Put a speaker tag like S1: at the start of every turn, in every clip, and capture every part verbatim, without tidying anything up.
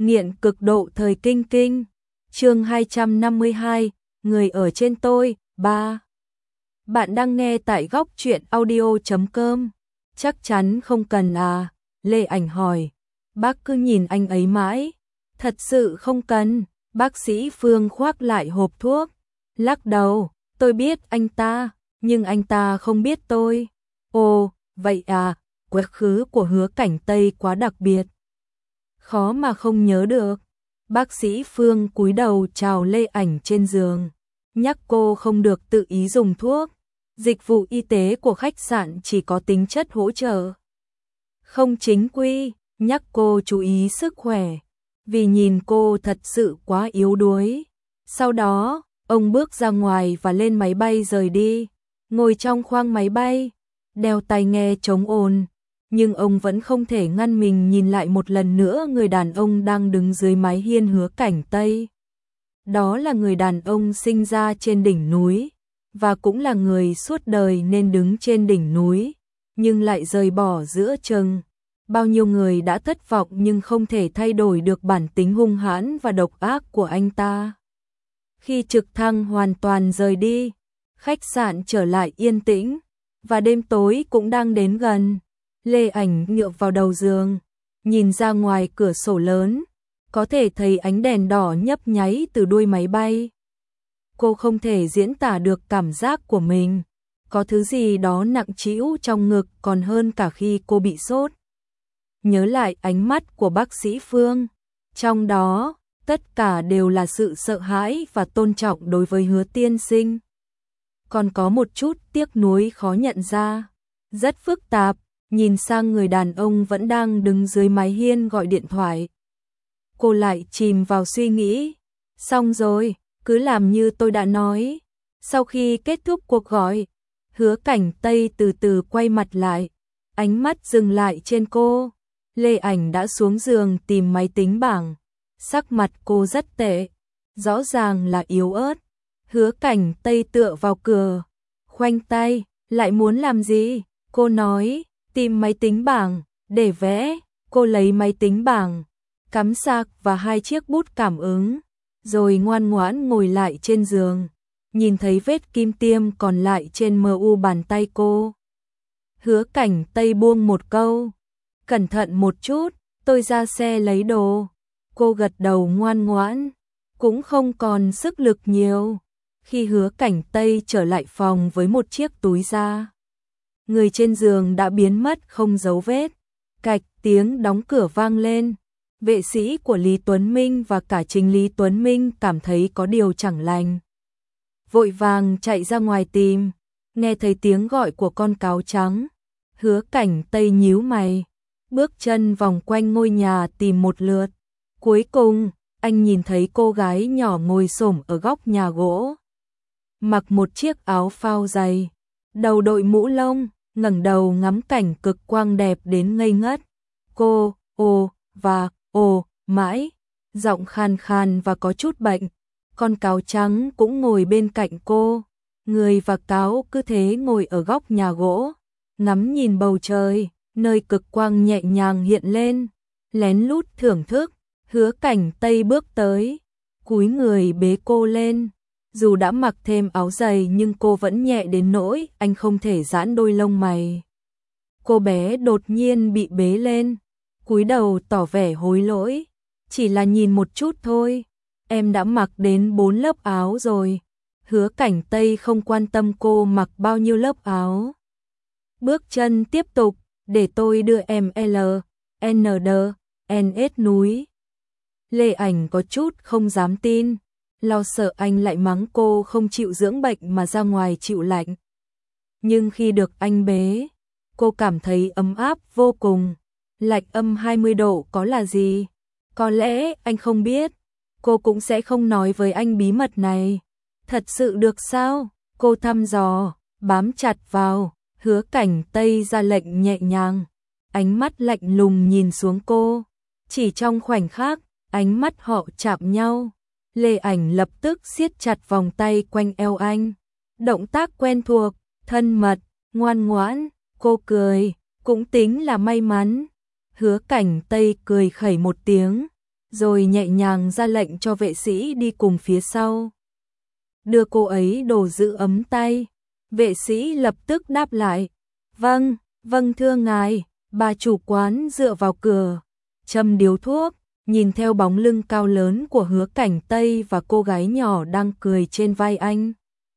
S1: Nghiện cực độ thời kinh kinh. Chương hai trăm năm mươi hai, người ở trên tôi, ba. Bạn đang nghe tại góc truyện audio chấm com. Chắc chắn không cần à? Lê Ảnh hỏi. Bác cứ nhìn anh ấy mãi. Thật sự không cần. Bác sĩ Phương khoác lại hộp thuốc. Lắc đầu, tôi biết anh ta, nhưng anh ta không biết tôi. Ồ, vậy à, quá khứ của Hứa Cảnh Tây quá đặc biệt. Khó mà không nhớ được. Bác sĩ Phương cúi đầu chào Lê Ảnh trên giường, nhắc cô không được tự ý dùng thuốc. Dịch vụ y tế của khách sạn chỉ có tính chất hỗ trợ, không chính quy, nhắc cô chú ý sức khỏe, vì nhìn cô thật sự quá yếu đuối. Sau đó, ông bước ra ngoài và lên máy bay rời đi, ngồi trong khoang máy bay, đeo tai nghe chống ồn. Nhưng ông vẫn không thể ngăn mình nhìn lại một lần nữa người đàn ông đang đứng dưới mái hiên Hứa Cảnh Tây. Đó là người đàn ông sinh ra trên đỉnh núi, và cũng là người suốt đời nên đứng trên đỉnh núi, nhưng lại rời bỏ giữa chừng. Bao nhiêu người đã thất vọng nhưng không thể thay đổi được bản tính hung hãn và độc ác của anh ta. Khi trực thăng hoàn toàn rời đi, khách sạn trở lại yên tĩnh, và đêm tối cũng đang đến gần. Lê Ảnh dựa vào đầu giường, nhìn ra ngoài cửa sổ lớn, có thể thấy ánh đèn đỏ nhấp nháy từ đuôi máy bay. Cô không thể diễn tả được cảm giác của mình, có thứ gì đó nặng trĩu trong ngực còn hơn cả khi cô bị sốt. Nhớ lại ánh mắt của bác sĩ Phương, trong đó tất cả đều là sự sợ hãi và tôn trọng đối với Hứa tiên sinh. Còn có một chút tiếc nuối khó nhận ra, rất phức tạp. Nhìn sang người đàn ông vẫn đang đứng dưới mái hiên gọi điện thoại, cô lại chìm vào suy nghĩ. Xong rồi, cứ làm như tôi đã nói. Sau khi kết thúc cuộc gọi, Hứa Cảnh Tây từ từ quay mặt lại, ánh mắt dừng lại trên cô. Lê Ảnh đã xuống giường tìm máy tính bảng, sắc mặt cô rất tệ, rõ ràng là yếu ớt. Hứa Cảnh Tây tựa vào cửa, khoanh tay, lại muốn làm gì? Cô nói, tìm máy tính bảng, để vẽ. Cô lấy máy tính bảng, cắm sạc và hai chiếc bút cảm ứng, rồi ngoan ngoãn ngồi lại trên giường, nhìn thấy vết kim tiêm còn lại trên mu bàn tay cô. Hứa Cảnh Tây buông một câu, cẩn thận một chút, tôi ra xe lấy đồ. Cô gật đầu ngoan ngoãn, cũng không còn sức lực nhiều. Khi Hứa Cảnh Tây trở lại phòng với một chiếc túi da, người trên giường đã biến mất không dấu vết. Cạch tiếng đóng cửa vang lên. Vệ sĩ của Lý Tuấn Minh và cả chính Lý Tuấn Minh cảm thấy có điều chẳng lành, vội vàng chạy ra ngoài tìm. Nghe thấy tiếng gọi của con cáo trắng, Hứa Cảnh Tây nhíu mày, bước chân vòng quanh ngôi nhà tìm một lượt. Cuối cùng, anh nhìn thấy cô gái nhỏ ngồi xổm ở góc nhà gỗ, mặc một chiếc áo phao dày, đầu đội mũ lông, ngẩng đầu ngắm cảnh cực quang đẹp đến ngây ngất. Cô, ồ, và, ồ, mãi, giọng khàn khàn và có chút bệnh. Con cáo trắng cũng ngồi bên cạnh cô. Người và cáo cứ thế ngồi ở góc nhà gỗ, ngắm nhìn bầu trời, nơi cực quang nhẹ nhàng hiện lên, lén lút thưởng thức. Hứa Cảnh Tây bước tới, cúi người bế cô lên. Dù đã mặc thêm áo dày nhưng cô vẫn nhẹ đến nỗi anh không thể giãn đôi lông mày. Cô bé đột nhiên bị bế lên, cúi đầu tỏ vẻ hối lỗi. Chỉ là nhìn một chút thôi, em đã mặc đến bốn lớp áo rồi. Hứa Cảnh Tây không quan tâm cô mặc bao nhiêu lớp áo. Bước chân tiếp tục, để tôi đưa em L, N D, N S núi. Lê Ảnh có chút không dám tin, lo sợ anh lại mắng cô không chịu dưỡng bệnh mà ra ngoài chịu lạnh. Nhưng khi được anh bế, cô cảm thấy ấm áp vô cùng. Lạnh âm hai mươi độ có là gì? Có lẽ anh không biết, cô cũng sẽ không nói với anh bí mật này. Thật sự được sao? Cô thăm dò, bám chặt vào. Hứa Cảnh Tây ra lệnh nhẹ nhàng, ánh mắt lạnh lùng nhìn xuống cô. Chỉ trong khoảnh khắc, ánh mắt họ chạm nhau. Lê Ảnh lập tức siết chặt vòng tay quanh eo anh. Động tác quen thuộc, thân mật, ngoan ngoãn. Cô cười, cũng tính là may mắn. Hứa Cảnh Tây cười khẩy một tiếng, rồi nhẹ nhàng ra lệnh cho vệ sĩ đi cùng phía sau. Đưa cô ấy đồ giữ ấm tay. Vệ sĩ lập tức đáp lại. Vâng, vâng thưa ngài. Bà chủ quán dựa vào cửa, châm điếu thuốc, nhìn theo bóng lưng cao lớn của Hứa Cảnh Tây và cô gái nhỏ đang cười trên vai anh.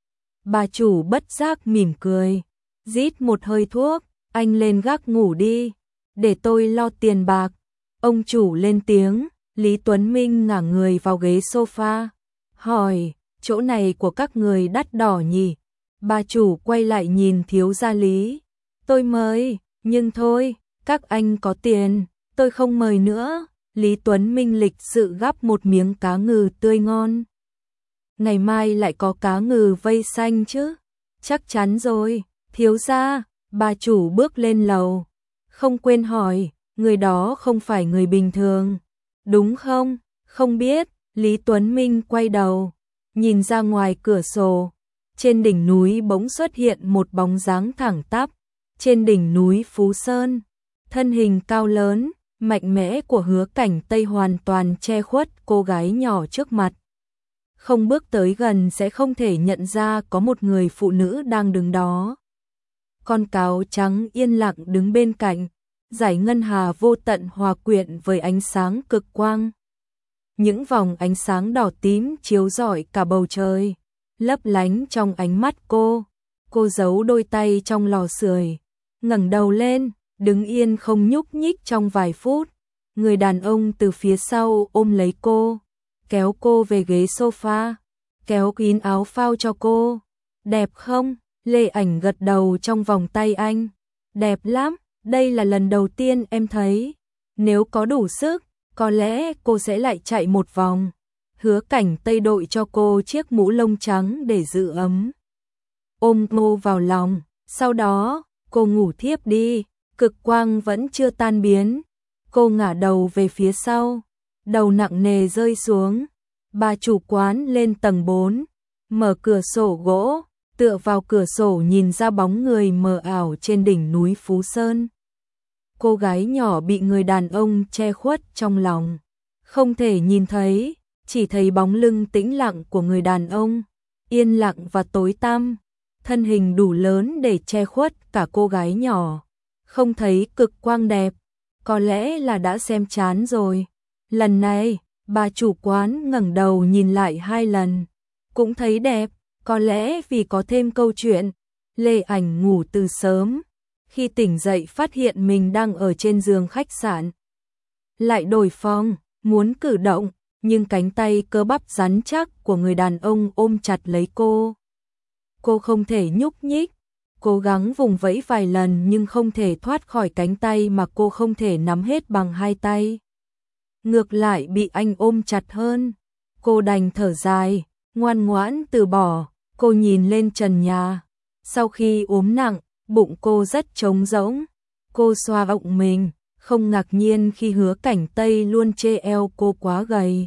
S1: Bà chủ bất giác mỉm cười, rít một hơi thuốc, anh lên gác ngủ đi, để tôi lo tiền bạc. Ông chủ lên tiếng. Lý Tuấn Minh ngả người vào ghế sofa, hỏi, chỗ này của các người đắt đỏ nhỉ? Bà chủ quay lại nhìn thiếu gia Lý. Tôi mời, nhưng thôi, các anh có tiền, tôi không mời nữa. Lý Tuấn Minh lịch sự gắp một miếng cá ngừ tươi ngon. Ngày mai lại có cá ngừ vây xanh chứ? Chắc chắn rồi, thiếu gia. Bà chủ bước lên lầu, không quên hỏi, người đó không phải người bình thường, đúng không? Không biết. Lý Tuấn Minh quay đầu, nhìn ra ngoài cửa sổ. Trên đỉnh núi bỗng xuất hiện một bóng dáng thẳng tắp. Trên đỉnh núi Phú Sơn, thân hình cao lớn, mạnh mẽ của Hứa Cảnh Tây hoàn toàn che khuất cô gái nhỏ trước mặt. Không bước tới gần sẽ không thể nhận ra có một người phụ nữ đang đứng đó. Con cáo trắng yên lặng đứng bên cạnh, dải ngân hà vô tận hòa quyện với ánh sáng cực quang. Những vòng ánh sáng đỏ tím chiếu rọi cả bầu trời, lấp lánh trong ánh mắt cô. Cô giấu đôi tay trong lò sưởi, ngẩng đầu lên, đứng yên không nhúc nhích trong vài phút. Người đàn ông từ phía sau ôm lấy cô, kéo cô về ghế sofa, kéo kín áo phao cho cô. Đẹp không? Lê Ảnh gật đầu trong vòng tay anh. Đẹp lắm, đây là lần đầu tiên em thấy. Nếu có đủ sức, có lẽ cô sẽ lại chạy một vòng. Hứa Cảnh Tây đội cho cô chiếc mũ lông trắng để giữ ấm, ôm cô vào lòng. Sau đó, cô ngủ thiếp đi. Cực quang vẫn chưa tan biến. Cô ngả đầu về phía sau, đầu nặng nề rơi xuống. Bà chủ quán lên tầng bốn, mở cửa sổ gỗ, tựa vào cửa sổ nhìn ra bóng người mờ ảo trên đỉnh núi Phú Sơn. Cô gái nhỏ bị người đàn ông che khuất trong lòng, không thể nhìn thấy, chỉ thấy bóng lưng tĩnh lặng của người đàn ông, yên lặng và tối tăm, thân hình đủ lớn để che khuất cả cô gái nhỏ. Không thấy cực quang đẹp, có lẽ là đã xem chán rồi. Lần này, bà chủ quán ngẩng đầu nhìn lại hai lần, cũng thấy đẹp, có lẽ vì có thêm câu chuyện. Lê Ảnh ngủ từ sớm, khi tỉnh dậy phát hiện mình đang ở trên giường khách sạn. Lại đổi phòng, muốn cử động, nhưng cánh tay cơ bắp rắn chắc của người đàn ông ôm chặt lấy cô. Cô không thể nhúc nhích, cố gắng vùng vẫy vài lần nhưng không thể thoát khỏi cánh tay mà cô không thể nắm hết bằng hai tay. Ngược lại bị anh ôm chặt hơn. Cô đành thở dài, ngoan ngoãn từ bỏ. Cô nhìn lên trần nhà. Sau khi ốm nặng, bụng cô rất trống rỗng. Cô xoa bụng mình, không ngạc nhiên khi Hứa Cảnh Tây luôn chê eo cô quá gầy,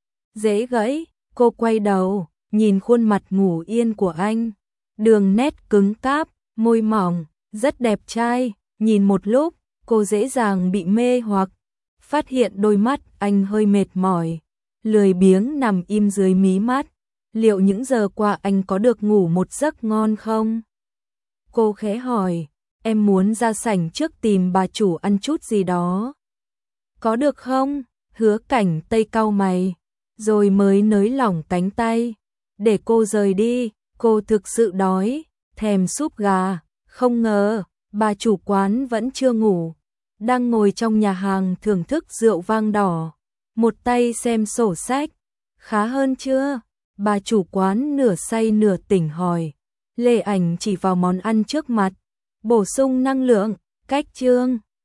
S1: dễ gãy. Cô quay đầu, nhìn khuôn mặt ngủ yên của anh. Đường nét cứng cáp, môi mỏng, rất đẹp trai. Nhìn một lúc, cô dễ dàng bị mê hoặc. Phát hiện đôi mắt anh hơi mệt mỏi, lười biếng nằm im dưới mí mắt. Liệu những giờ qua anh có được ngủ một giấc ngon không? Cô khẽ hỏi, em muốn ra sảnh trước tìm bà chủ ăn chút gì đó. Có được không? Hứa Cảnh Tây cau mày, rồi mới nới lỏng cánh tay. Để cô rời đi, cô thực sự đói, thèm súp gà. Không ngờ, bà chủ quán vẫn chưa ngủ, đang ngồi trong nhà hàng thưởng thức rượu vang đỏ, một tay xem sổ sách. Khá hơn chưa? Bà chủ quán nửa say nửa tỉnh hỏi. Lê Ảnh chỉ vào món ăn trước mặt. Bổ sung năng lượng, cách chương.